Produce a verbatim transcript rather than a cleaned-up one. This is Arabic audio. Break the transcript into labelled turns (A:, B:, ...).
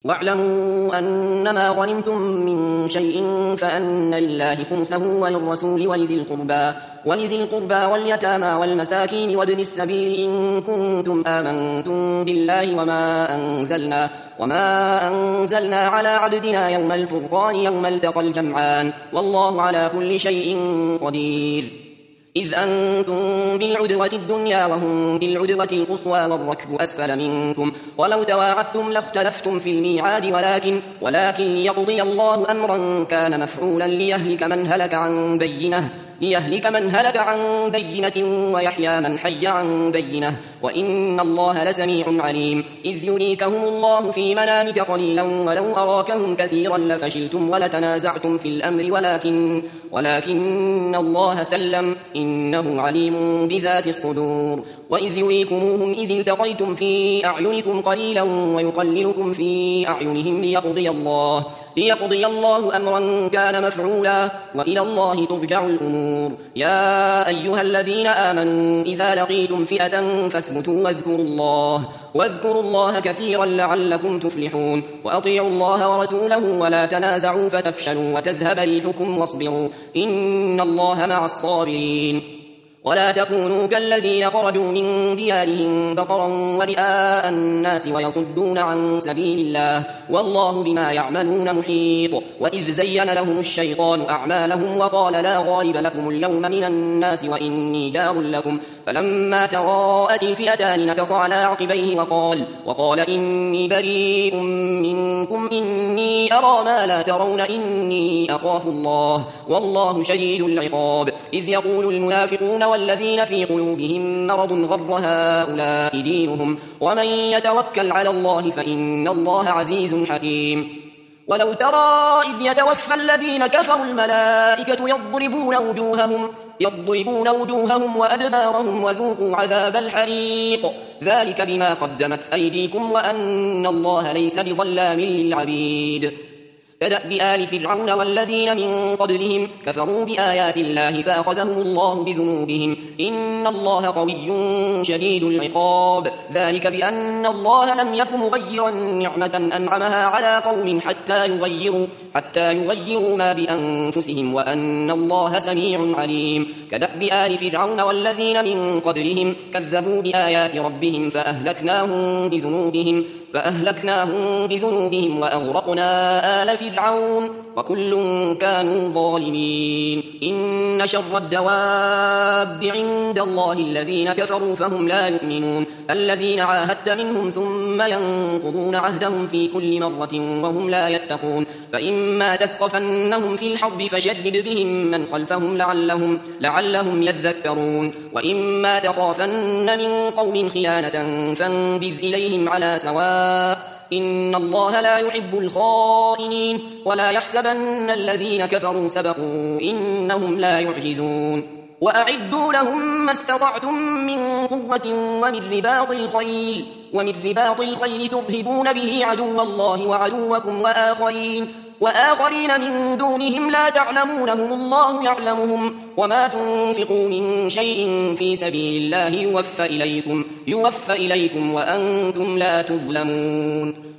A: واعلموا أنما غنمتم من شيء فأن لله خمسه وللرسول ولذي القربى ولذي القربى واليتامى والمساكين وابن السبيل إن كنتم آمنتم بالله وما أنزلنا وما أنزلنا على عبدنا يوم الفرقان يوم التقى الجمعان والله على كل شيء قدير. إذ أنتم بالعدوة الدنيا وهم بالعدوة القصوى والركب أسفل منكم ولو تواعدتم لاختلفتم في الميعاد ولكن ولكن ليقضي الله أمرا كان مفعولا ليهلك من هلك عن بينه ليهلك من هلك عن بينة ويحيى من حي عن بينة وإن الله لسميع عليم. إذ يريكهم الله في منامك قليلا ولو أراكهم كثيرا لفشلتم ولتنازعتم في الأمر ولكن ولكن الله سلم إنه عليم بذات الصدور. وإذ يريكموهم إذ التقيتم في أعينكم قليلا ويقللكم في أعينهم ليقضي الله ليقضي الله أمرا كان مفعولا وإلى الله ترجع الأمور. يا أيها الذين آمنوا إذا لقيتم فئة فاثبتوا واذكروا الله واذكروا الله كثيرا لعلكم تفلحون. وأطيعوا الله ورسوله ولا تنازعوا فتفشلوا وتذهب ريحكم واصبروا إن الله مع الصابرين. ولا تكونوا كالذين خرجوا من ديارهم بطرا ورئاء الناس ويصدون عن سبيل الله والله بما يعملون محيط. وإذ زين لهم الشيطان أعمالهم وقال لا غالب لكم اليوم من الناس وإني جار لكم فلما تراءت الفئتان نكص على عقبيه وقال وقال إني بريء منكم إني أرى ما لا ترون إني أخاف الله والله شديد العقاب. إذ يقول المنافقون والذين في قلوبهم مرض غر هؤلاء دينهم ومن يتوكل على الله فإن الله عزيز حكيم. ولو ترى إذ يتوفى الذين كفروا الملائكة يضربون وجوههم يضربون وجوههم وأدبارهم وذوقوا عذاب الحريق ذلك بما قدمت أيديكم وأن الله ليس بظلام للعبيد. كدأب آل فرعون والذين من قبلهم كفروا بآيات الله فأخذهم الله بذنوبهم إن الله قوي شديد العقاب. ذلك بأن الله لم يكن مغيرا نعمة أنعمها على قوم حتى يغيروا حتى يغيروا ما بأنفسهم وأن الله سميع عليم. كدأب آل فرعون والذين من قبلهم كذبوا بآيات ربهم فأهلكناهم بذنوبهم فأهلكناهم بذنوبهم وأغرقنا آل فرعون وكل كانوا ظالمين. إن شر الدواب عند الله الذين كفروا فهم لا يؤمنون الذين عاهدت منهم ثم ينقضون عهدهم في كل مرة وهم لا يتقون. فإما تثقفنهم في الحرب فشدد بهم من خلفهم لعلهم, لعلهم يذكرون. وإما تخافن من قوم خيانة فانبذ إليهم على سواء إن الله لا يحب الخائنين. ولا يحسبن الذين كفروا سبقوا إنهم لا يعجزون. وأعدوا لهم ما استطعتم من قوة ومن رباط الخيل ومن رباط الخيل ترهبون به عدو الله وعدوكم وآخرين وآخرين من دونهم لا تعلمونهم الله يعلمهم وما تنفقوا من شيء في سبيل الله يوفى إليكم, يوفى إليكم وأنتم لا تظلمون.